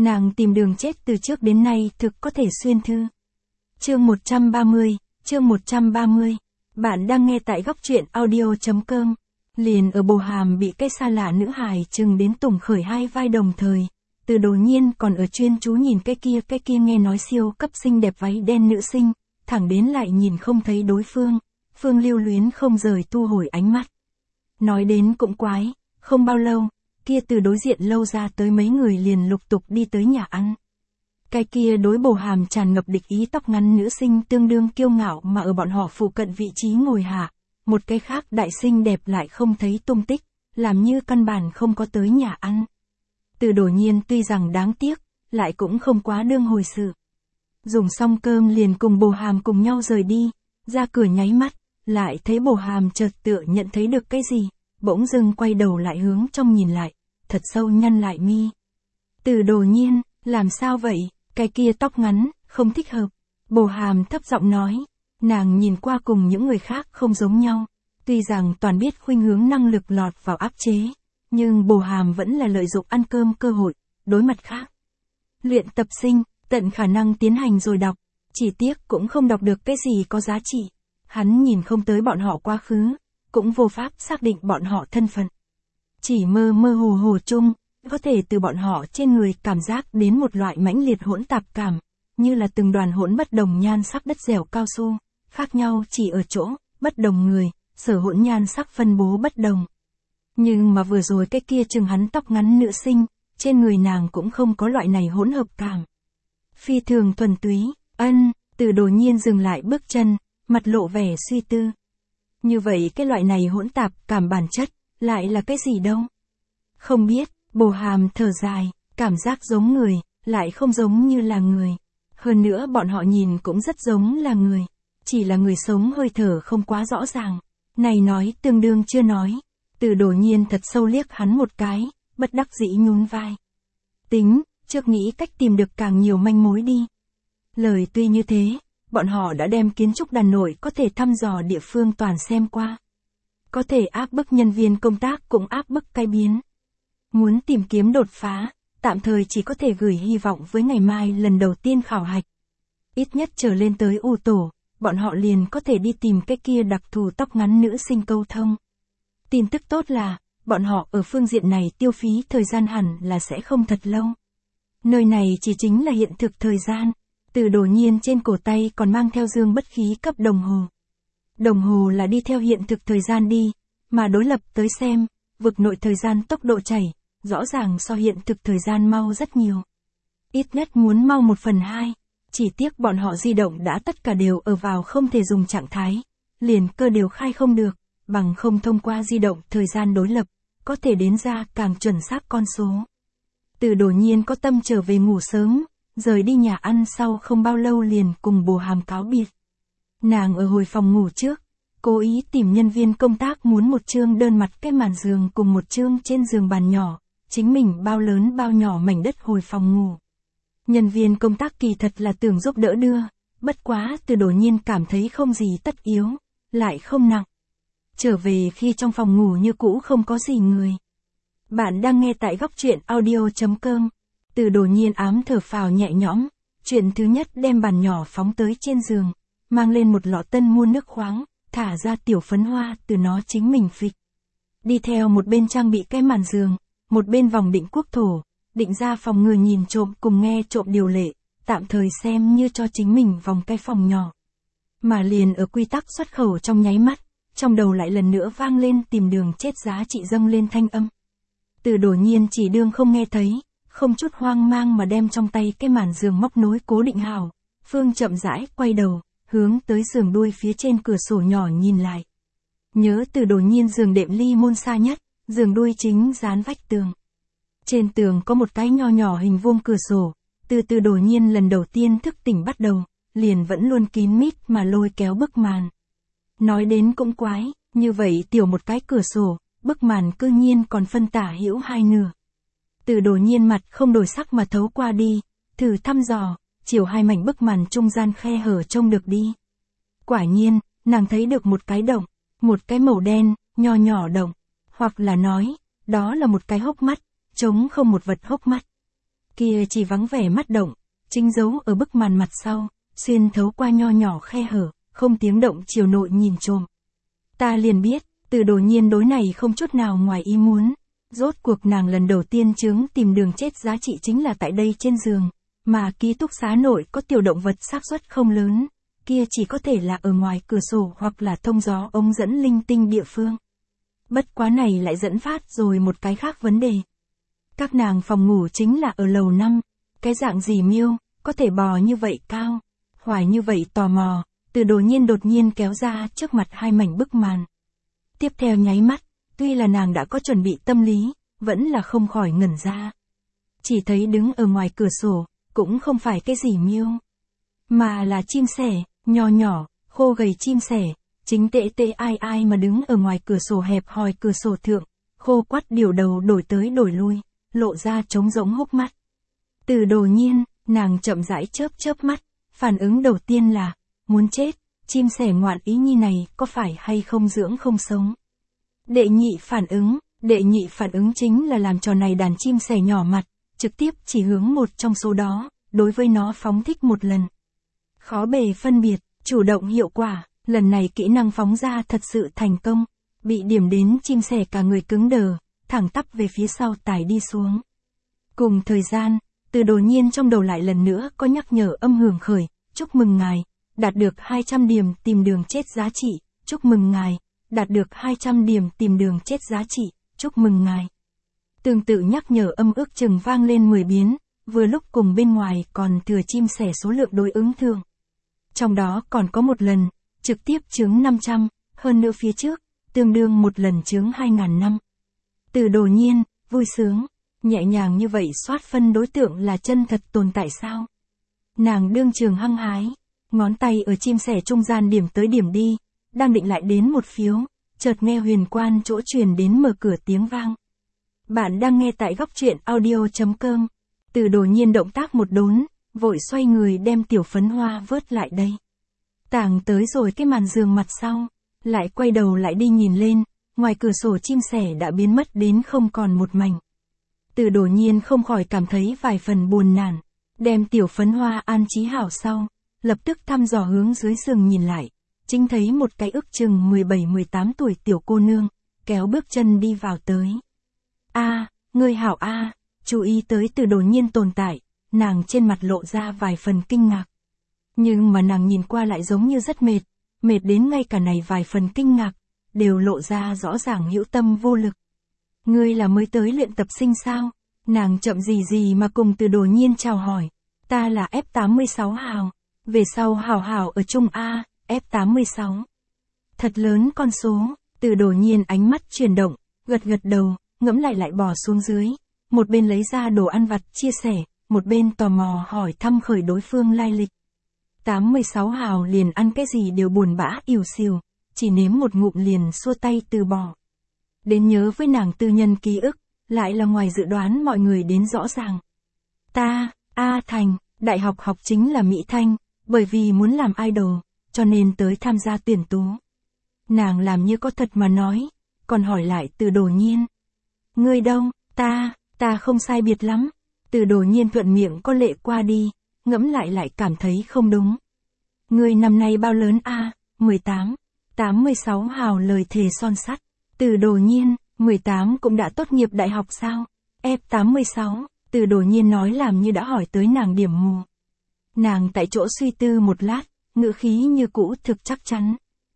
Nàng tìm đường chết từ trước đến nay thực có thể xuyên thư. Chương 130. Bạn đang nghe tại góc truyện audio.com. Liền ở bồ hàm bị cái xa lạ nữ hài chừng đến tủng khởi hai vai đồng thời. Từ Đồ Nhiên còn ở chuyên chú nhìn cái kia nghe nói siêu cấp xinh đẹp váy đen nữ sinh, thẳng đến lại nhìn không thấy đối phương. Phương lưu luyến không rời thu hồi ánh mắt. Nói đến cũng quái, không bao lâu, kia từ đối diện lâu ra tới mấy người liền lục tục đi tới nhà ăn. Cái kia đối bồ hàm tràn ngập địch ý tóc ngắn nữ sinh tương đương kiêu ngạo mà ở bọn họ phụ cận vị trí ngồi hạ, một cái khác đại xinh đẹp lại không thấy tung tích, làm như căn bản không có tới nhà ăn. Từ Đồ Nhiên tuy rằng đáng tiếc, lại cũng không quá đương hồi sự. Dùng xong cơm liền cùng bồ hàm cùng nhau rời đi, ra cửa nháy mắt, lại thấy bồ hàm chợt tựa nhận thấy được cái gì, bỗng dưng quay đầu lại hướng trong nhìn lại, thật sâu nhăn lại mi. Từ Đồ Nhiên, làm sao vậy, cái kia tóc ngắn, không thích hợp. Bồ hàm thấp giọng nói, nàng nhìn qua cùng những người khác không giống nhau, tuy rằng toàn biết khuynh hướng năng lực lọt vào áp chế, nhưng bồ hàm vẫn là lợi dụng ăn cơm cơ hội, đối mặt khác. Luyện tập sinh, tận khả năng tiến hành rồi đọc, chỉ tiếc cũng không đọc được cái gì có giá trị. Hắn nhìn không tới bọn họ quá khứ, cũng vô pháp xác định bọn họ thân phận. Chỉ mơ mơ hồ hồ chung, có thể từ bọn họ trên người cảm giác đến một loại mãnh liệt hỗn tạp cảm, như là từng đoàn hỗn bất đồng nhan sắc đất dẻo cao su, khác nhau chỉ ở chỗ, bất đồng người, sở hỗn nhan sắc phân bố bất đồng. Nhưng mà vừa rồi cái kia chừng hắn tóc ngắn nữ sinh, trên người nàng cũng không có loại này hỗn hợp cảm. Phi thường thuần túy, Từ Đồ Nhiên dừng lại bước chân, mặt lộ vẻ suy tư. Như vậy cái loại này hỗn tạp cảm bản chất, lại là cái gì đâu? Không biết, bồ hàm thở dài, cảm giác giống người, lại không giống như là người. Hơn nữa bọn họ nhìn cũng rất giống là người, chỉ là người sống hơi thở không quá rõ ràng. Này nói tương đương chưa nói. Từ Đồ Nhiên thật sâu liếc hắn một cái, bất đắc dĩ nhún vai. Tính, trước nghĩ cách tìm được càng nhiều manh mối đi. Lời tuy như thế, bọn họ đã đem kiến trúc đàn nội có thể thăm dò địa phương toàn xem qua. Có thể áp bức nhân viên công tác cũng áp bức cai biến. Muốn tìm kiếm đột phá, tạm thời chỉ có thể gửi hy vọng với ngày mai lần đầu tiên khảo hạch. Ít nhất trở lên tới U tổ, bọn họ liền có thể đi tìm cái kia đặc thù tóc ngắn nữ sinh câu thông. Tin tức tốt là, bọn họ ở phương diện này tiêu phí thời gian hẳn là sẽ không thật lâu. Nơi này chỉ chính là hiện thực thời gian. Từ Đồ Nhiên trên cổ tay còn mang theo dương bất khí cấp đồng hồ. Đồng hồ là đi theo hiện thực thời gian đi, mà đối lập tới xem, vực nội thời gian tốc độ chảy, rõ ràng so hiện thực thời gian mau rất nhiều. Ít nhất muốn mau 1/2, chỉ tiếc bọn họ di động đã tất cả đều ở vào không thể dùng trạng thái, liền cơ đều khai không được, bằng không thông qua di động thời gian đối lập, có thể đến ra càng chuẩn xác con số. Từ Đồ Nhiên có tâm trở về ngủ sớm. Rời đi nhà ăn sau không bao lâu liền cùng bồ hàm cáo biệt. Nàng ở hồi phòng ngủ trước, cố ý tìm nhân viên công tác muốn một chương đơn mặt cái màn giường cùng một chương trên giường bàn nhỏ, chính mình bao lớn bao nhỏ mảnh đất hồi phòng ngủ. Nhân viên công tác kỳ thật là tưởng giúp đỡ đưa, bất quá Từ Đồ Nhiên cảm thấy không gì tất yếu, lại không nặng. Trở về khi trong phòng ngủ như cũ không có gì người. Bạn đang nghe tại góc truyện audio.com. Từ Đồ Nhiên ám thở phào nhẹ nhõm, chuyện thứ nhất đem bàn nhỏ phóng tới trên giường, mang lên một lọ tân mua nước khoáng, thả ra tiểu phấn hoa từ nó chính mình phịch. Đi theo một bên trang bị cái màn giường, một bên vòng định quốc thổ, định ra phòng ngừa nhìn trộm cùng nghe trộm điều lệ, tạm thời xem như cho chính mình vòng cái phòng nhỏ. Mà liền ở quy tắc xuất khẩu trong nháy mắt, trong đầu lại lần nữa vang lên tìm đường chết giá trị dâng lên thanh âm. Từ Đồ Nhiên chỉ đương không nghe thấy. Không chút hoang mang mà đem trong tay cái màn giường móc nối cố định hảo, Phương chậm rãi quay đầu, hướng tới giường đuôi phía trên cửa sổ nhỏ nhìn lại. Nhớ Từ Đồ Nhiên giường đệm ly môn xa nhất, giường đuôi chính dán vách tường. Trên tường có một cái nho nhỏ hình vuông cửa sổ, Từ Đồ Nhiên lần đầu tiên thức tỉnh bắt đầu, liền vẫn luôn kín mít mà lôi kéo bức màn. Nói đến cũng quái, như vậy tiểu một cái cửa sổ, bức màn cư nhiên còn phân tả hữu hai nửa. Từ Đồ Nhiên mặt không đổi sắc mà thấu qua đi, thử thăm dò, chiều hai mảnh bức màn trung gian khe hở trông được đi. Quả nhiên, nàng thấy được một cái động, một cái màu đen, nho nhỏ động, hoặc là nói, đó là một cái hốc mắt, trống không một vật hốc mắt. Kia chỉ vắng vẻ mắt động, chính giấu ở bức màn mặt sau, xuyên thấu qua nho nhỏ khe hở, không tiếng động chiều nội nhìn trộm. Ta liền biết, Từ Đồ Nhiên đối này không chút nào ngoài ý muốn. Rốt cuộc nàng lần đầu tiên tìm đường chết giá trị chính là tại đây trên giường, mà ký túc xá nội có tiểu động vật xác suất không lớn, kia chỉ có thể là ở ngoài cửa sổ hoặc là thông gió ống dẫn linh tinh địa phương. Bất quá này lại dẫn phát rồi một cái khác vấn đề. Các nàng phòng ngủ chính là ở lầu 5, cái dạng gì miêu, có thể bò như vậy cao, hoài như vậy tò mò, Từ Đồ Nhiên đột nhiên kéo ra trước mặt hai mảnh bức màn. Tiếp theo nháy mắt, tuy là nàng đã có chuẩn bị tâm lý, vẫn là không khỏi ngẩn ra. Chỉ thấy đứng ở ngoài cửa sổ, cũng không phải cái gì miêu, mà là chim sẻ, nho nhỏ, khô gầy chim sẻ, chính tệ ai mà đứng ở ngoài cửa sổ hẹp hòi cửa sổ thượng, khô quắt điều đầu đổi tới đổi lui, lộ ra trống rỗng hốc mắt. Từ Đồ Nhiên, nàng chậm rãi chớp mắt, phản ứng đầu tiên là, muốn chết, chim sẻ ngoạn ý nhi này có phải hay không dưỡng không sống. Đệ nhị phản ứng chính là làm trò này đàn chim sẻ nhỏ mặt, trực tiếp chỉ hướng một trong số đó, đối với nó phóng thích một lần. Khó bề phân biệt, chủ động hiệu quả, lần này kỹ năng phóng ra thật sự thành công, bị điểm đến chim sẻ cả người cứng đờ, thẳng tắp về phía sau tải đi xuống. Cùng thời gian, Từ Đồ Nhiên trong đầu lại lần nữa có nhắc nhở âm hưởng khởi, chúc mừng ngài, đạt được 200 điểm tìm đường chết giá trị, chúc mừng ngài, đạt được 200 điểm tìm đường chết giá trị, chúc mừng ngài. Tương tự nhắc nhở âm ước chừng vang lên 10 biến, vừa lúc cùng bên ngoài còn thừa chim sẻ số lượng đối ứng thường. Trong đó còn có một lần, trực tiếp chướng 500, hơn nữa phía trước, tương đương một lần chướng 2.000 năm. Từ Đồ Nhiên, vui sướng, nhẹ nhàng như vậy soát phân đối tượng là chân thật tồn tại sao? Nàng đương trường hăng hái, ngón tay ở chim sẻ trung gian điểm tới điểm đi, đang định lại đến một phiếu, chợt nghe huyền quan chỗ truyền đến mở cửa tiếng vang. Bạn đang nghe tại góc truyện audio.com. Từ Đồ Nhiên động tác một đốn, vội xoay người đem tiểu phấn hoa vớt lại đây. Tàng tới rồi cái màn giường mặt sau, lại quay đầu lại đi nhìn lên, ngoài cửa sổ chim sẻ đã biến mất đến không còn một mảnh. Từ Đồ Nhiên không khỏi cảm thấy vài phần buồn nản, đem tiểu phấn hoa an trí hảo sau, lập tức thăm dò hướng dưới giường nhìn lại, chính thấy một cái ước chừng 17-18 tuổi tiểu cô nương, kéo bước chân đi vào tới. Ngươi hảo chú ý tới Từ Đồ Nhiên tồn tại, nàng trên mặt lộ ra vài phần kinh ngạc. Nhưng mà nàng nhìn qua lại giống như rất mệt đến ngay cả này vài phần kinh ngạc, đều lộ ra rõ ràng hữu tâm vô lực. Ngươi là mới tới luyện tập sinh sao? Nàng chậm gì mà cùng Từ Đồ Nhiên chào hỏi. Ta là F86 hào, về sau hảo ở chung F86. Thật lớn con số, Từ Đồ Nhiên ánh mắt chuyển động, gật đầu, ngẫm lại bỏ xuống dưới, một bên lấy ra đồ ăn vặt chia sẻ, một bên tò mò hỏi thăm khởi đối phương lai lịch. 86 hào liền ăn cái gì đều buồn bã ỉu xìu, chỉ nếm một ngụm liền xua tay từ bỏ. Đến nhớ với nàng tư nhân ký ức, lại là ngoài dự đoán mọi người đến rõ ràng. Ta, Thành, đại học học chính là Mỹ Thanh, bởi vì muốn làm idol, cho nên tới tham gia tuyển tú. Nàng làm như có thật mà nói, còn hỏi lại Từ Đồ Nhiên. Ngươi đâu? Ta không sai biệt lắm. Từ Đồ Nhiên thuận miệng có lệ qua đi, ngẫm lại cảm thấy không đúng. Ngươi năm nay bao lớn 18. 86 hào lời thề son sắt. Từ Đồ Nhiên, 18 cũng đã tốt nghiệp đại học sao? F86, Từ Đồ Nhiên nói làm như đã hỏi tới nàng điểm mù. Nàng tại chỗ suy tư một lát, ngữ khí như cũ thực chắc chắn.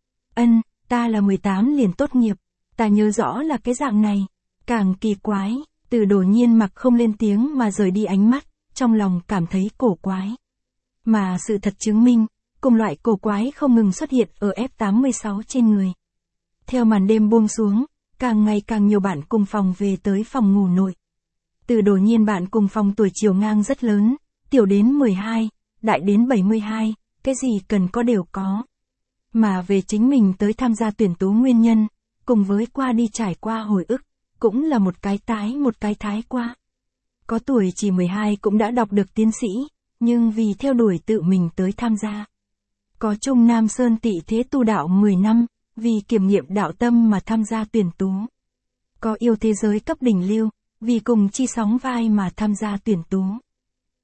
Ta là 18 liền tốt nghiệp, ta nhớ rõ là cái dạng này. Càng kỳ quái, Từ Đồ Nhiên mặc không lên tiếng mà rời đi ánh mắt, trong lòng cảm thấy cổ quái. Mà sự thật chứng minh, cùng loại cổ quái không ngừng xuất hiện ở F86 trên người. Theo màn đêm buông xuống, càng ngày càng nhiều bạn cùng phòng về tới phòng ngủ nội. Từ Đồ Nhiên bạn cùng phòng tuổi chiều ngang rất lớn, tiểu đến 12, đại đến 72, cái gì cần có đều có. Mà về chính mình tới tham gia tuyển tú nguyên nhân, cùng với qua đi trải qua hồi ức, cũng là một cái thái qua. Có tuổi chỉ 12 cũng đã đọc được tiến sĩ, nhưng vì theo đuổi tự mình tới tham gia. Có Trung Nam Sơn tị thế tu đạo 10 năm, vì kiểm nghiệm đạo tâm mà tham gia tuyển tú. Có yêu thế giới cấp đỉnh lưu, vì cùng chi sóng vai mà tham gia tuyển tú.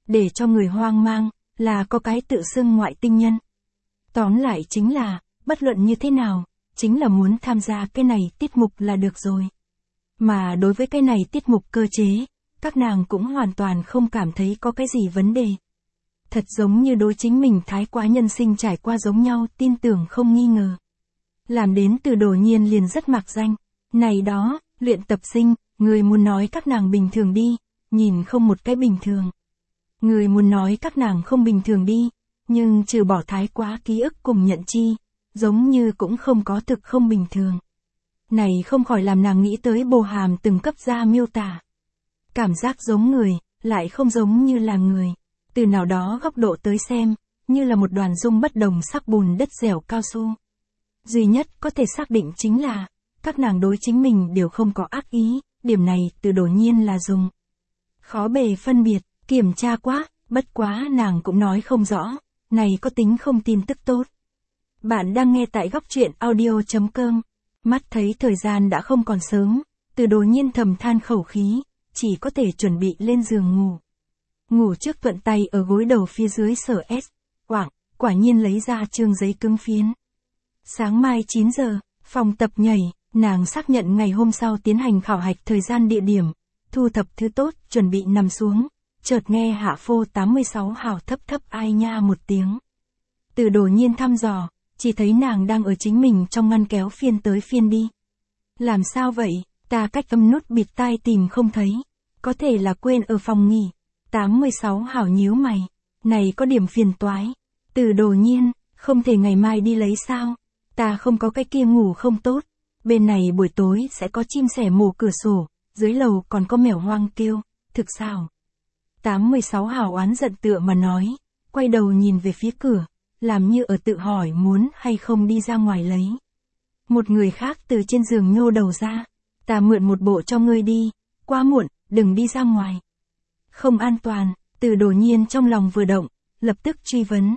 để cho người hoang mang, là có cái tự xưng ngoại tinh nhân. Tóm lại chính là, bất luận như thế nào, chính là muốn tham gia cái này tiết mục là được rồi. Mà đối với cái này tiết mục cơ chế, các nàng cũng hoàn toàn không cảm thấy có cái gì vấn đề. Thật giống như đối chính mình thái quá nhân sinh trải qua giống nhau, tin tưởng không nghi ngờ. Làm đến Từ Đồ Nhiên liền rất mạc danh. Này đó, luyện tập sinh, người muốn nói các nàng bình thường đi, nhìn không một cái bình thường. Người muốn nói các nàng không bình thường đi, nhưng trừ bỏ thái quá ký ức cùng nhận chi, giống như cũng không có thực không bình thường. Này không khỏi làm nàng nghĩ tới Bồ Hàm từng cấp ra miêu tả. Cảm giác giống người, lại không giống như là người. Từ nào đó góc độ tới xem, như là một đoàn dung bất đồng sắc bùn đất dẻo cao su. Duy nhất có thể xác định chính là, các nàng đối chính mình đều không có ác ý, điểm này Từ Đồ Nhiên là dùng. Khó bề phân biệt, kiểm tra quá, bất quá nàng cũng nói không rõ, này có tính không tin tức tốt. Bạn đang nghe tại góc truyện audio.com, mắt thấy thời gian đã không còn sớm, Từ Đồ Nhiên thầm than khẩu khí, chỉ có thể chuẩn bị lên giường ngủ. Ngủ trước thuận tay ở gối đầu phía dưới sở S, quả nhiên lấy ra trương giấy cứng phiến. Sáng mai 9 giờ, phòng tập nhảy, nàng xác nhận ngày hôm sau tiến hành khảo hạch thời gian địa điểm, thu thập thứ tốt, chuẩn bị nằm xuống, chợt nghe hạ phô 86 hào thấp thấp ai nha một tiếng. Từ Đồ Nhiên thăm dò, chỉ thấy nàng đang ở chính mình trong ngăn kéo phiên tới phiên đi. Làm sao vậy, ta cách âm nút bịt tai tìm không thấy, có thể là quên ở phòng nghỉ. 86 hào nhíu mày, này có điểm phiền toái. Từ Đồ Nhiên, không thể ngày mai đi lấy sao, ta không có cái kia ngủ không tốt, bên này buổi tối sẽ có chim sẻ mổ cửa sổ, dưới lầu còn có mèo hoang kêu, thực sao? 86 hào oán giận tựa mà nói, quay đầu nhìn về phía cửa, làm như ở tự hỏi muốn hay không đi ra ngoài lấy. Một người khác từ trên giường nhô đầu ra, ta mượn một bộ cho ngươi đi, quá muộn, đừng đi ra ngoài. Không an toàn, Từ Đồ Nhiên trong lòng vừa động, lập tức truy vấn.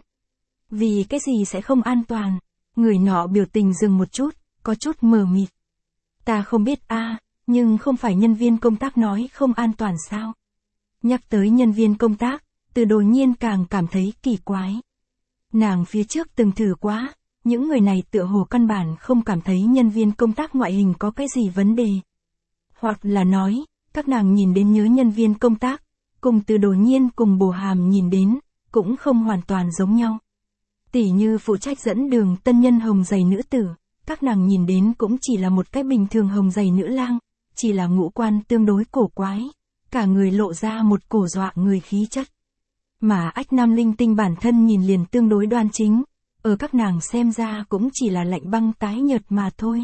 Vì cái gì sẽ không an toàn? Người nọ biểu tình dừng một chút, có chút mờ mịt. Ta không biết nhưng không phải nhân viên công tác nói không an toàn sao? Nhắc tới nhân viên công tác, Từ Đồ Nhiên càng cảm thấy kỳ quái. Nàng phía trước từng thử quá, những người này tựa hồ căn bản không cảm thấy nhân viên công tác ngoại hình có cái gì vấn đề. Hoặc là nói, các nàng nhìn đến nhớ nhân viên công tác, cùng Từ Đồ Nhiên cùng Bồ Hàm nhìn đến, cũng không hoàn toàn giống nhau. Tỉ như phụ trách dẫn đường tân nhân hồng giày nữ tử, các nàng nhìn đến cũng chỉ là một cái bình thường hồng giày nữ lang, chỉ là ngũ quan tương đối cổ quái, cả người lộ ra một cổ dọa người khí chất. Mà Ách Nam Linh Tinh bản thân nhìn liền tương đối đoan chính, ở các nàng xem ra cũng chỉ là lạnh băng tái nhợt mà thôi.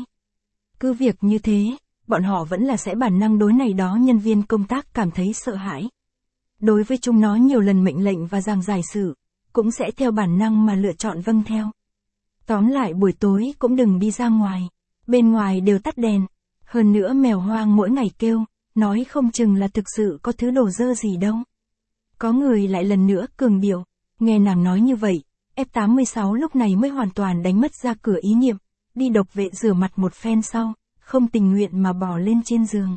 Cứ việc như thế, bọn họ vẫn là sẽ bản năng đối này đó nhân viên công tác cảm thấy sợ hãi. Đối với chúng nó nhiều lần mệnh lệnh và giảng giải sự, cũng sẽ theo bản năng mà lựa chọn vâng theo. Tóm lại buổi tối cũng đừng đi ra ngoài, bên ngoài đều tắt đèn, hơn nữa mèo hoang mỗi ngày kêu, nói không chừng là thực sự có thứ đồ dơ gì đâu. Có người lại lần nữa cường điệu, nghe nàng nói như vậy, F86 lúc này mới hoàn toàn đánh mất ra cửa ý niệm, đi độc vệ rửa mặt một phen sau, không tình nguyện mà bò lên trên giường.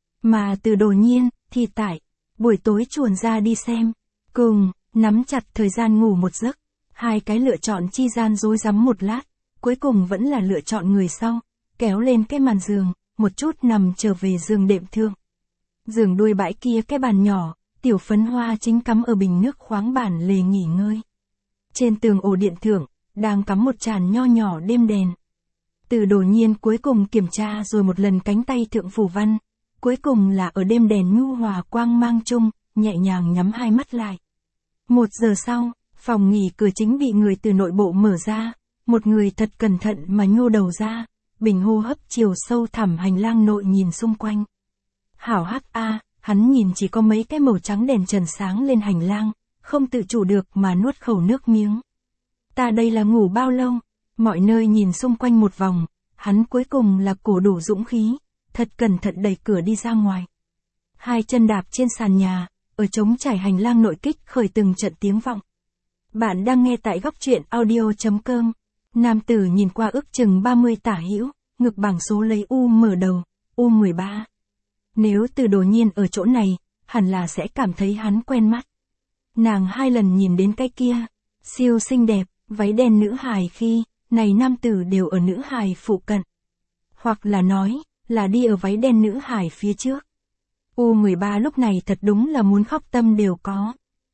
Mà Từ Đồ Nhiên, thì tại, buổi tối chuồn ra đi xem, cùng, nắm chặt thời gian ngủ một giấc, hai cái lựa chọn chi gian rối rắm một lát, cuối cùng vẫn là lựa chọn người sau, kéo lên cái màn giường, một chút nằm trở về giường đệm thượng. Giường đuôi bãi kia cái bàn nhỏ, Tiểu Phấn Hoa chính cắm ở bình nước khoáng bản lề nghỉ ngơi. Trên tường ổ điện thượng, đang cắm một tràn nho nhỏ đêm đèn. Từ Đồ Nhiên cuối cùng kiểm tra rồi một lần cánh tay thượng phủ văn, cuối cùng là ở đêm đèn nhu hòa quang mang chung, nhẹ nhàng nhắm hai mắt lại. 1 giờ sau, phòng nghỉ cửa chính bị người từ nội bộ mở ra, một người thật cẩn thận mà nhô đầu ra, bình hô hấp chiều sâu thẳm hành lang nội nhìn xung quanh. Hảo hắc hắn nhìn chỉ có mấy cái màu trắng đèn trần sáng lên hành lang, không tự chủ được mà nuốt khẩu nước miếng. Ta đây là ngủ bao lâu? Mọi nơi nhìn xung quanh một vòng, hắn cuối cùng là cổ đủ dũng khí, thật cẩn thận đẩy cửa đi ra ngoài. Hai chân đạp trên sàn nhà, ở trống trải hành lang nội kích khởi từng trận tiếng vọng. Bạn đang nghe tại góc truyện audio.com. Nam tử nhìn qua ước chừng 30 tả hữu, ngực bảng số lấy U mở đầu, U13. Nếu Từ Đồ Nhiên ở chỗ này, hẳn là sẽ cảm thấy hắn quen mắt. Nàng 2 lần nhìn đến cái kia, siêu xinh đẹp, váy đen nữ hài khi, này nam tử đều ở nữ hài phụ cận. Hoặc là nói, là đi ở váy đen nữ hài phía trước. U13 lúc này thật đúng là muốn khóc tâm đều có.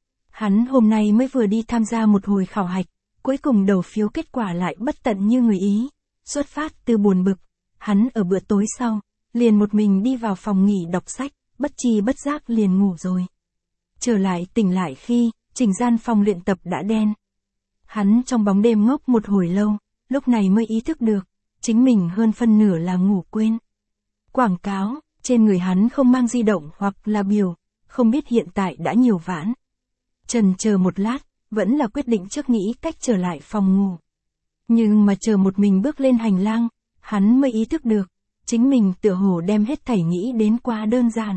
Hắn hôm nay mới vừa đi tham gia một hồi khảo hạch, cuối cùng đầu phiếu kết quả lại bất tận như người Ý. Xuất phát từ buồn bực, hắn ở bữa tối sau, liền một mình đi vào phòng nghỉ đọc sách, bất chi bất giác liền ngủ rồi. Trở lại tỉnh lại khi, chỉnh gian phòng luyện tập đã đen. Hắn trong bóng đêm ngốc một hồi lâu, lúc này mới ý thức được, chính mình hơn phân nửa là ngủ quên. Quảng cáo, trên người hắn không mang di động hoặc là biểu, không biết hiện tại đã nhiều vãn. Chần chờ một lát, vẫn là quyết định trước nghĩ cách trở lại phòng ngủ. Nhưng mà chờ một mình bước lên hành lang, hắn mới ý thức được, chính mình tựa hồ đem hết thảy nghĩ đến quá đơn giản.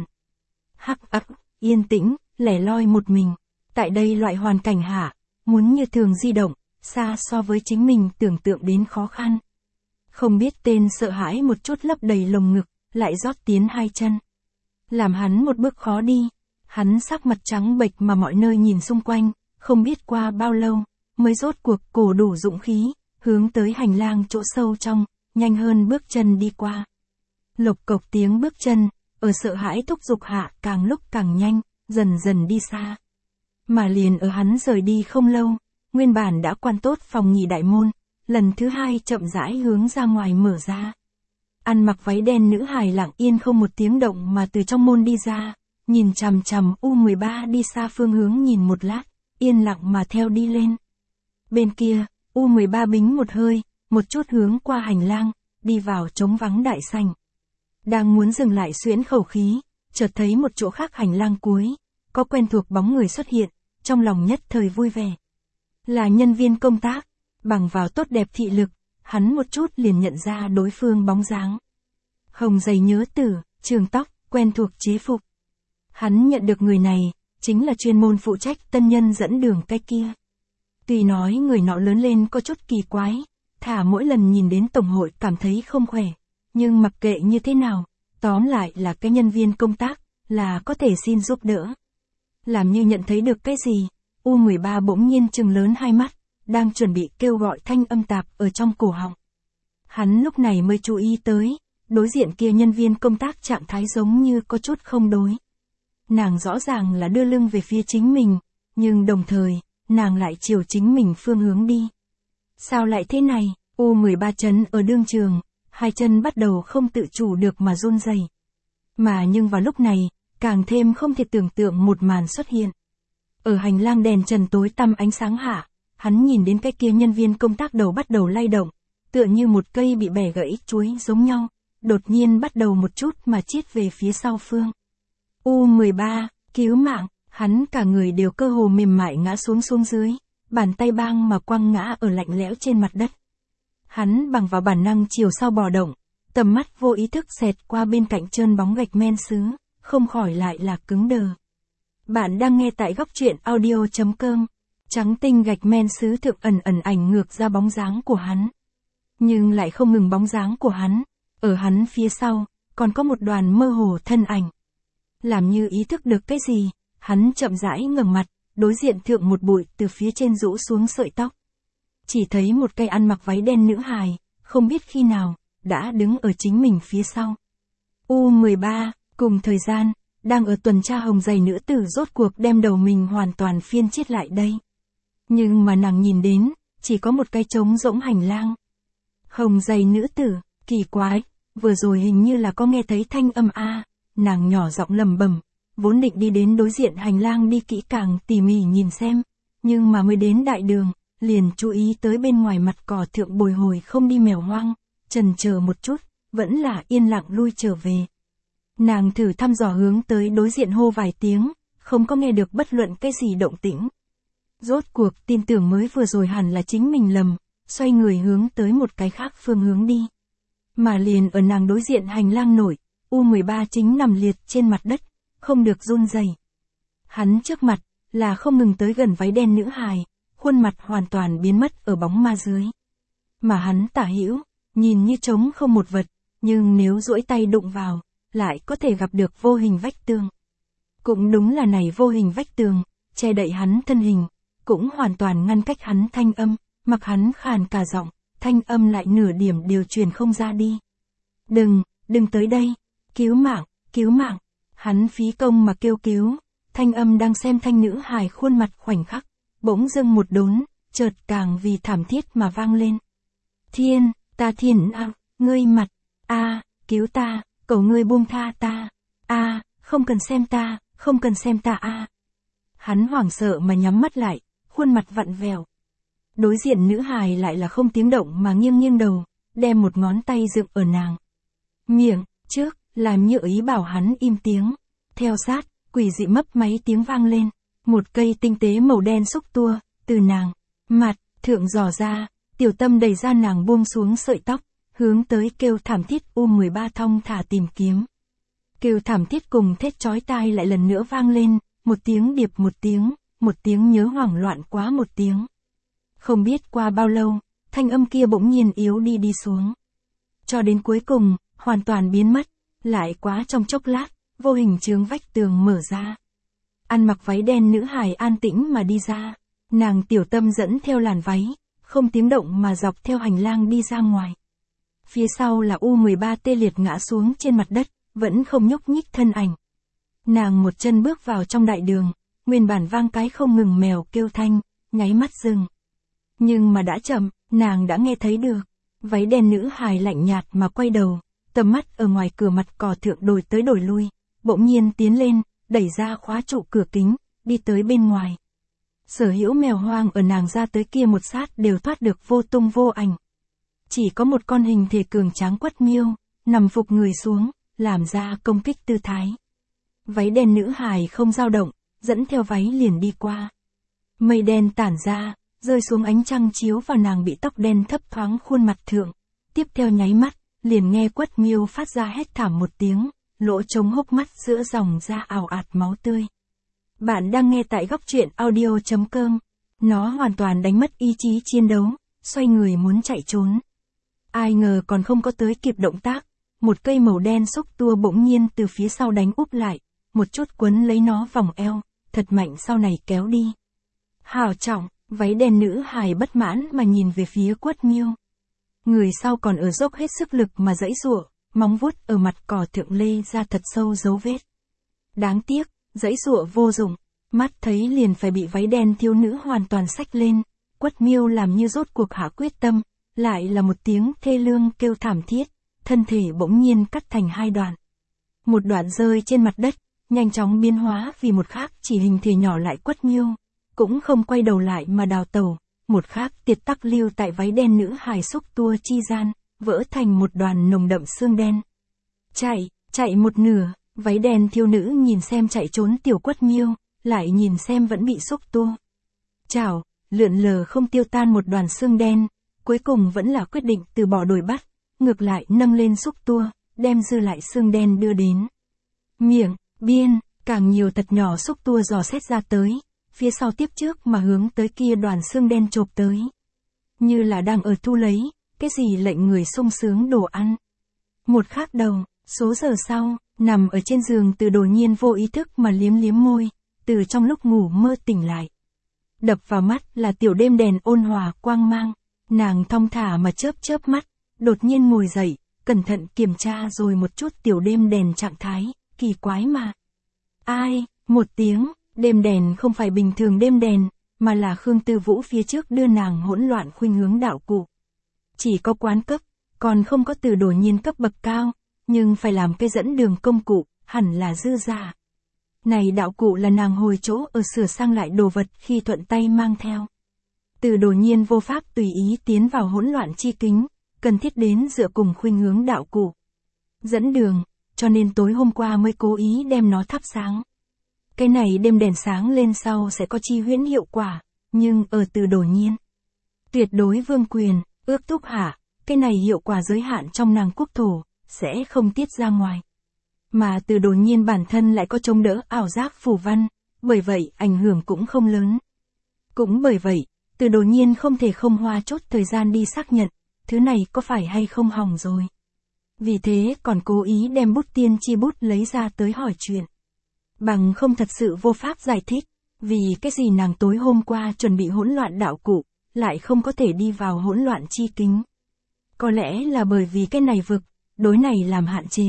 Hắc ắc, yên tĩnh, lẻ loi một mình, tại đây loại hoàn cảnh hạ, muốn như thường di động, xa so với chính mình tưởng tượng đến khó khăn. Không biết tên sợ hãi một chút lấp đầy lồng ngực, lại rót tiến 2 chân. Làm hắn một bước khó đi, hắn sắc mặt trắng bệch mà mọi nơi nhìn xung quanh, không biết qua bao lâu, mới rốt cuộc cổ đủ dũng khí, hướng tới hành lang chỗ sâu trong, nhanh hơn bước chân đi qua. Lộc cộc tiếng bước chân, ở sợ hãi thúc giục hạ càng lúc càng nhanh, dần dần đi xa. Mà liền ở hắn rời đi không lâu, nguyên bản đã quan tốt phòng nghỉ đại môn, lần thứ 2 chậm rãi hướng ra ngoài mở ra. Ăn mặc váy đen nữ hài lặng yên không một tiếng động mà từ trong môn đi ra, nhìn chằm chằm U13 đi xa phương hướng nhìn một lát, yên lặng mà theo đi lên. Bên kia, U13 bính một hơi, một chút hướng qua hành lang, đi vào trống vắng đại sảnh. Đang muốn dừng lại xuyễn khẩu khí, chợt thấy một chỗ khác hành lang cuối, có quen thuộc bóng người xuất hiện, trong lòng nhất thời vui vẻ. Là nhân viên công tác, bằng vào tốt đẹp thị lực, hắn một chút liền nhận ra đối phương bóng dáng. Hồng giày nhớ tử, trường tóc, quen thuộc chế phục. Hắn nhận được người này, chính là chuyên môn phụ trách tân nhân dẫn đường cái kia. Tuy nói người nọ lớn lên có chút kỳ quái, thả mỗi lần nhìn đến tổng hội cảm thấy không khỏe, nhưng mặc kệ như thế nào, tóm lại là cái nhân viên công tác, là có thể xin giúp đỡ. Làm như nhận thấy được cái gì, U13 bỗng nhiên trừng lớn 2 mắt, đang chuẩn bị kêu gọi thanh âm tạp ở trong cổ họng. Hắn lúc này mới chú ý tới, đối diện kia nhân viên công tác trạng thái giống như có chút không đối. Nàng rõ ràng là đưa lưng về phía chính mình, nhưng đồng thời, nàng lại chiều chính mình phương hướng đi. Sao lại thế này? U13 chấn ở đương trường, 2 chân bắt đầu không tự chủ được mà run rẩy. Mà nhưng vào lúc này, càng thêm không thể tưởng tượng một màn xuất hiện. Ở hành lang đèn trần tối tăm ánh sáng hạ, hắn nhìn đến cái kia nhân viên công tác đầu bắt đầu lay động, tựa như một cây bị bẻ gãy chuối giống nhau, đột nhiên bắt đầu một chút mà chiết về phía sau phương. U13, cứu mạng, hắn cả người đều cơ hồ mềm mại ngã xuống dưới, bàn tay bang mà quăng ngã ở lạnh lẽo trên mặt đất. Hắn bằng vào bản năng chiều sau bò động, tầm mắt vô ý thức xẹt qua bên cạnh trơn bóng gạch men sứ, không khỏi lại là cứng đờ. Bạn đang nghe tại góc truyện audio.com. Trắng tinh gạch men sứ thượng ẩn ẩn ảnh ngược ra bóng dáng của hắn. Nhưng lại không ngừng bóng dáng của hắn, ở hắn phía sau, còn có một đoàn mơ hồ thân ảnh. Làm như ý thức được cái gì, hắn chậm rãi ngẩng mặt, đối diện thượng một bụi từ phía trên rũ xuống sợi tóc. Chỉ thấy một cây ăn mặc váy đen nữ hài, không biết khi nào, đã đứng ở chính mình phía sau. U13, cùng thời gian, đang ở tuần tra hồng giày nữ tử rốt cuộc đem đầu mình hoàn toàn phiên chiết lại đây. Nhưng mà nàng nhìn đến, chỉ có một cái trống rỗng hành lang. Hồng giày nữ tử, kỳ quái, vừa rồi hình như là có nghe thấy thanh âm a, nàng nhỏ giọng lẩm bẩm, vốn định đi đến đối diện hành lang đi kỹ càng tỉ mỉ nhìn xem, nhưng mà mới đến đại đường, liền chú ý tới bên ngoài mặt cỏ thượng bồi hồi không đi mèo hoang, chần chờ một chút, vẫn là yên lặng lui trở về. Nàng thử thăm dò hướng tới đối diện hô vài tiếng, không có nghe được bất luận cái gì động tĩnh. Rốt cuộc tin tưởng mới vừa rồi hẳn là chính mình lầm, xoay người hướng tới một cái khác phương hướng đi. Mà liền ở nàng đối diện hành lang nổi, U13 chính nằm liệt trên mặt đất, không được run rẩy. Hắn trước mặt, là không ngừng tới gần váy đen nữ hài, khuôn mặt hoàn toàn biến mất ở bóng ma dưới. Mà hắn tả hữu, nhìn như trống không một vật, nhưng nếu duỗi tay đụng vào, lại có thể gặp được vô hình vách tường. Cũng đúng là này vô hình vách tường, che đậy hắn thân hình, cũng hoàn toàn ngăn cách hắn thanh âm, mặc hắn khàn cả giọng, thanh âm lại nửa điểm đều truyền không ra đi. Đừng tới đây, cứu mạng, hắn phí công mà kêu cứu, thanh âm đang xem thanh nữ hài khuôn mặt khoảnh khắc, bỗng dưng một đốn, chợt càng vì thảm thiết mà vang lên. Thiên à, ngươi mặt, cứu ta, cầu ngươi buông tha ta, không cần xem ta Hắn hoảng sợ mà nhắm mắt lại, khuôn mặt vặn vẹo. Đối diện nữ hài lại là không tiếng động mà nghiêng đầu, đem một ngón tay dựng ở nàng miệng trước, làm như ý bảo hắn im tiếng. Theo sát, quỷ dị mấp máy tiếng vang lên, một cây tinh tế màu đen xúc tua, từ nàng mặt thượng dò ra, Tiểu Tâm đẩy ra nàng buông xuống sợi tóc, hướng tới kêu thảm thiết U13 thong thả tìm kiếm. Kêu thảm thiết cùng thét chói tai lại lần nữa vang lên, một tiếng điệp một tiếng nhớ hoảng loạn quá một tiếng. Không biết qua bao lâu, thanh âm kia bỗng nhiên yếu đi xuống. Cho đến cuối cùng, hoàn toàn biến mất, lại quá trong chốc lát, vô hình chướng vách tường mở ra. Ăn mặc váy đen nữ hài an tĩnh mà đi ra, nàng Tiểu Tâm dẫn theo làn váy, không tiếng động mà dọc theo hành lang đi ra ngoài. Phía sau là U13 tê liệt ngã xuống trên mặt đất, vẫn không nhúc nhích thân ảnh. Nàng một chân bước vào trong đại đường, nguyên bản vang cái không ngừng mèo kêu thanh, nháy mắt dừng. Nhưng mà đã chậm, nàng đã nghe thấy được. Váy đen nữ hài lạnh nhạt mà quay đầu, tầm mắt ở ngoài cửa mặt cỏ thượng đổi tới đổi lui, bỗng nhiên tiến lên, đẩy ra khóa trụ cửa kính, đi tới bên ngoài. Sở hữu mèo hoang ở nàng ra tới kia một sát đều thoát được vô tung vô ảnh. Chỉ có một con hình thể cường tráng Quất Miêu, nằm phục người xuống, làm ra công kích tư thái. Váy đen nữ hài không dao động, dẫn theo váy liền đi qua. Mây đen tản ra, rơi xuống ánh trăng chiếu vào nàng bị tóc đen thấp thoáng khuôn mặt thượng. Tiếp theo nháy mắt, liền nghe Quất Miêu phát ra hét thảm một tiếng, lỗ trống hốc mắt giữa dòng ra ào ạt máu tươi. Bạn đang nghe tại góc truyện audio.com. Nó hoàn toàn đánh mất ý chí chiến đấu, xoay người muốn chạy trốn. Ai ngờ còn không có tới kịp động tác, một cây màu đen xúc tua bỗng nhiên từ phía sau đánh úp lại, một chút quấn lấy nó vòng eo, thật mạnh sau này kéo đi. Hào trọng, váy đen nữ hài bất mãn mà nhìn về phía Quất Miêu. Người sau còn ở dốc hết sức lực mà giãy giụa, móng vuốt ở mặt cỏ thượng lê ra thật sâu dấu vết. Đáng tiếc, giãy giụa vô dụng, mắt thấy liền phải bị váy đen thiếu nữ hoàn toàn xách lên. Quất Miêu làm như rốt cuộc hạ quyết tâm, lại là một tiếng thê lương kêu thảm thiết, thân thể bỗng nhiên cắt thành hai đoạn. Một đoạn rơi trên mặt đất, nhanh chóng biến hóa vì một khác chỉ hình thể nhỏ lại Quất Miêu, cũng không quay đầu lại mà đào tẩu, một khác tiệt tắc lưu tại váy đen nữ hài xúc tua chi gian, vỡ thành một đoàn nồng đậm xương đen. Chạy một nửa, váy đen thiếu nữ nhìn xem chạy trốn tiểu Quất Miêu, lại nhìn xem vẫn bị xúc tua chảo, lượn lờ không tiêu tan một đoàn xương đen, cuối cùng vẫn là quyết định từ bỏ đuổi bắt, ngược lại nâng lên xúc tua, đem dư lại xương đen đưa đến miệng, biên, càng nhiều thật nhỏ xúc tua dò xét ra tới, phía sau tiếp trước mà hướng tới kia đoàn xương đen chộp tới. Như là đang ở thu lấy, cái gì lệnh người sung sướng đồ ăn. Một khác đầu, số giờ sau, nằm ở trên giường Từ đột nhiên vô ý thức mà liếm môi, từ trong lúc ngủ mơ tỉnh lại. Đập vào mắt là tiểu đêm đèn ôn hòa quang mang, nàng thong thả mà chớp mắt, đột nhiên ngồi dậy, cẩn thận kiểm tra rồi một chút tiểu đêm đèn trạng thái, kỳ quái mà. Ai, một tiếng, đêm đèn không phải bình thường đêm đèn, mà là Khương Tư Vũ phía trước đưa nàng hỗn loạn khuynh hướng đạo cụ. Chỉ có quán cấp, còn không có Từ đột nhiên cấp bậc cao, nhưng phải làm cây dẫn đường công cụ, hẳn là dư giả. Này đạo cụ là nàng hồi chỗ ở sửa sang lại đồ vật khi thuận tay mang theo. Từ đột nhiên vô pháp tùy ý tiến vào hỗn loạn chi kính, cần thiết đến dựa cùng khuynh hướng đạo cụ dẫn đường, cho nên tối hôm qua mới cố ý đem nó thắp sáng. Cái này đêm đèn sáng lên sau sẽ có chi huyễn hiệu quả, nhưng ở Từ đột nhiên tuyệt đối vương quyền, ước thúc hạ, cái này hiệu quả giới hạn trong nàng quốc thổ, sẽ không tiết ra ngoài. Mà Từ đột nhiên bản thân lại có chống đỡ ảo giác phù văn, bởi vậy ảnh hưởng cũng không lớn. Cũng bởi vậy, Từ đột nhiên không thể không hoa chốt thời gian đi xác nhận, thứ này có phải hay không hỏng rồi. Vì thế còn cố ý đem bút tiên tri bút lấy ra tới hỏi chuyện. Bằng không thật sự vô pháp giải thích, Vì cái gì nàng tối hôm qua chuẩn bị hỗn loạn đạo cụ, lại không có thể đi vào hỗn loạn chi kính. Có lẽ là bởi vì cái này vực, đối này làm hạn chế.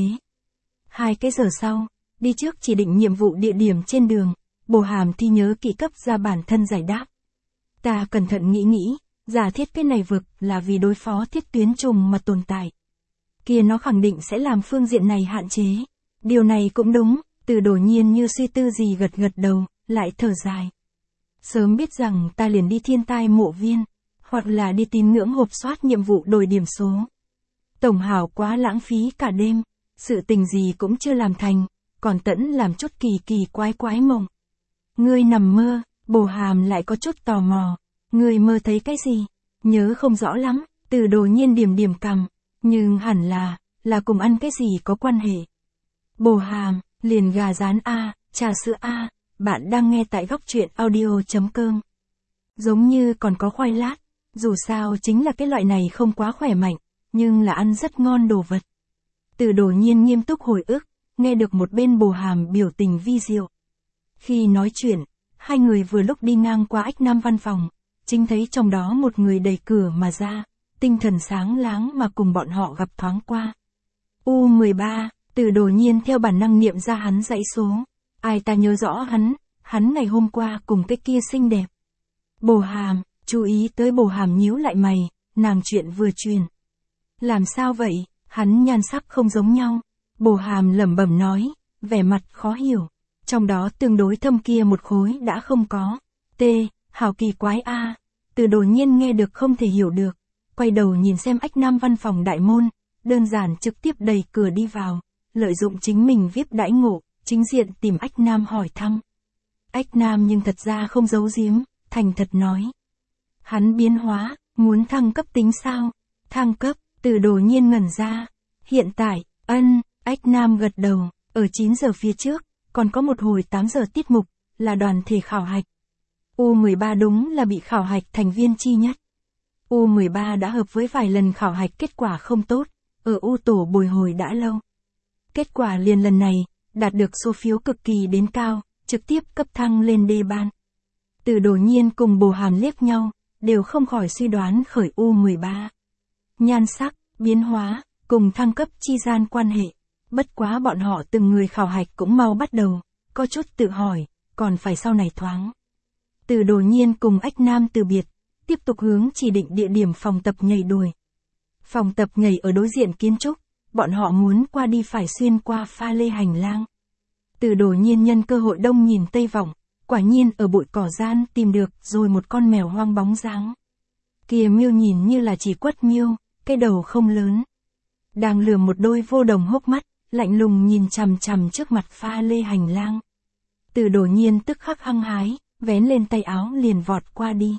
2 cái giờ sau, đi trước chỉ định nhiệm vụ địa điểm trên đường, Bồ Hàm thi nhớ kỹ cấp ra bản thân giải đáp. Ta cẩn thận nghĩ, giả thiết cái này vực là vì đối phó thiết tuyến trùng mà tồn tại. Kia nó khẳng định sẽ làm phương diện này hạn chế. Điều này cũng đúng, Từ Đổ Nhiên như suy tư gì gật đầu, lại thở dài. Sớm biết rằng ta liền đi thiên tai mộ viên, hoặc là đi tín ngưỡng hộp soát nhiệm vụ đổi điểm số. Tổng hảo quá lãng phí cả đêm, sự tình gì cũng chưa làm thành, còn tẫn làm chút kỳ quái mộng. Ngươi nằm mơ, Bồ Hàm lại có chút tò mò. Ngươi mơ thấy cái gì? Nhớ không rõ lắm, Từ Đổ Nhiên điểm cằm, nhưng hẳn là cùng ăn cái gì có quan hệ. Bồ Hàm, liền gà rán A, trà sữa A, bạn đang nghe tại góc truyện audio.com. Giống như còn có khoai lát, dù sao chính là cái loại này không quá khỏe mạnh, nhưng là ăn rất ngon đồ vật. Từ Đổ Nhiên nghiêm túc hồi ức, nghe được một bên Bồ Hàm biểu tình vi diệu. Khi nói chuyện, hai người vừa lúc đi ngang qua Ách Nam văn phòng, chính thấy trong đó một người đẩy cửa mà ra, tinh thần sáng láng mà cùng bọn họ gặp thoáng qua. U13, Từ Đổ Nhiên theo bản năng niệm ra hắn dãy số. Ai ta nhớ rõ hắn ngày hôm qua cùng cái kia xinh đẹp. Bồ Hàm, chú ý tới Bồ Hàm nhíu lại mày, nàng chuyện vừa truyền. Làm sao vậy, hắn nhan sắc không giống nhau. Bồ Hàm lẩm bẩm nói, vẻ mặt khó hiểu. Trong đó tương đối thâm kia một khối đã không có. Hảo kỳ quái a. Từ Đổ Nhiên nghe được không thể hiểu được. Quay đầu nhìn xem Ách Nam văn phòng đại môn, đơn giản trực tiếp đẩy cửa đi vào, lợi dụng chính mình VIP đãi ngộ, chính diện tìm Ách Nam hỏi thăm. Ách Nam nhưng thật ra không giấu giếm, thành thật nói. Hắn biến hóa, muốn thăng cấp tính sao? Thăng cấp, Từ Đổ Nhiên ngẩn ra. Hiện tại, Ách Nam gật đầu, ở 9 giờ phía trước, còn có một hồi 8 giờ tiết mục, là đoàn thể khảo hạch. U13 đúng là bị khảo hạch thành viên chi nhất. U13 đã hợp với vài lần khảo hạch kết quả không tốt, ở U tổ bồi hồi đã lâu. Kết quả liền lần này, đạt được số phiếu cực kỳ đến cao, trực tiếp cấp thăng lên D ban. Từ Đổ Nhiên cùng Bồ Hàm liếc nhau, đều không khỏi suy đoán khởi U13. Nhan sắc, biến hóa, cùng thăng cấp chi gian quan hệ. Bất quá bọn họ từng người khảo hạch cũng mau bắt đầu, có chút tự hỏi, còn phải sau này thoáng. Từ Đổ Nhiên cùng Ách Nam từ biệt, tiếp tục hướng chỉ định địa điểm phòng tập nhảy đuổi. Phòng tập nhảy ở đối diện kiến trúc, bọn họ muốn qua đi phải xuyên qua pha lê hành lang. Từ Đổ Nhiên nhân cơ hội đông nhìn tây vọng, quả nhiên ở bụi cỏ gian tìm được rồi một con mèo hoang bóng dáng. Kia miêu nhìn như là chỉ quất miêu, cái đầu không lớn. Đang lườm một đôi vô đồng hốc mắt, lạnh lùng nhìn chằm trước mặt pha lê hành lang. Từ Đổ Nhiên tức khắc hăng hái, vén lên tay áo liền vọt qua đi.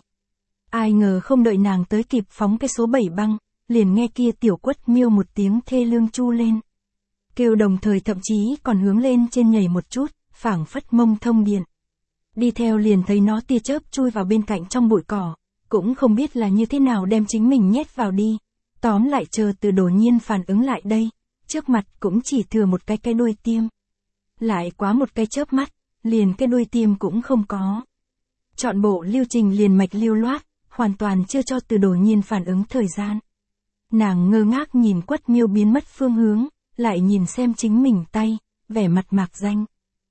Ai ngờ không đợi nàng tới kịp phóng cái số 7 băng, liền nghe kia tiểu quất miêu một tiếng thê lương chu lên. Kêu đồng thời thậm chí còn hướng lên trên nhảy một chút, phảng phất mông thông điện. Đi theo liền thấy nó tia chớp chui vào bên cạnh trong bụi cỏ, cũng không biết là như thế nào đem chính mình nhét vào đi. Tóm lại chờ Từ Đổ Nhiên phản ứng lại đây, trước mặt cũng chỉ thừa một cái đuôi tiêm. Lại quá một cái chớp mắt, liền cái đuôi tiêm cũng không có. Chọn bộ lưu trình liền mạch lưu loát, hoàn toàn chưa cho Từ Đổ Nhiên phản ứng thời gian. Nàng ngơ ngác nhìn quất miêu biến mất phương hướng, lại nhìn xem chính mình tay, vẻ mặt mạc danh.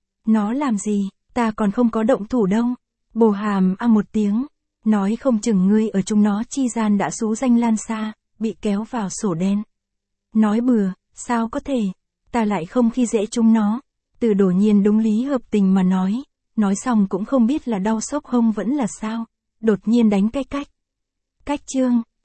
Nó làm gì, ta còn không có động thủ đâu. Bồ Hàm một tiếng, nói không chừng ngươi ở chúng nó chi gian đã xú danh lan xa, bị kéo vào sổ đen. Nói bừa, sao có thể, ta lại không khi dễ chúng nó. Từ Đổ Nhiên đúng lý hợp tình mà nói xong cũng không biết là đau sốc hông vẫn là sao, đột nhiên đánh cái cách chương.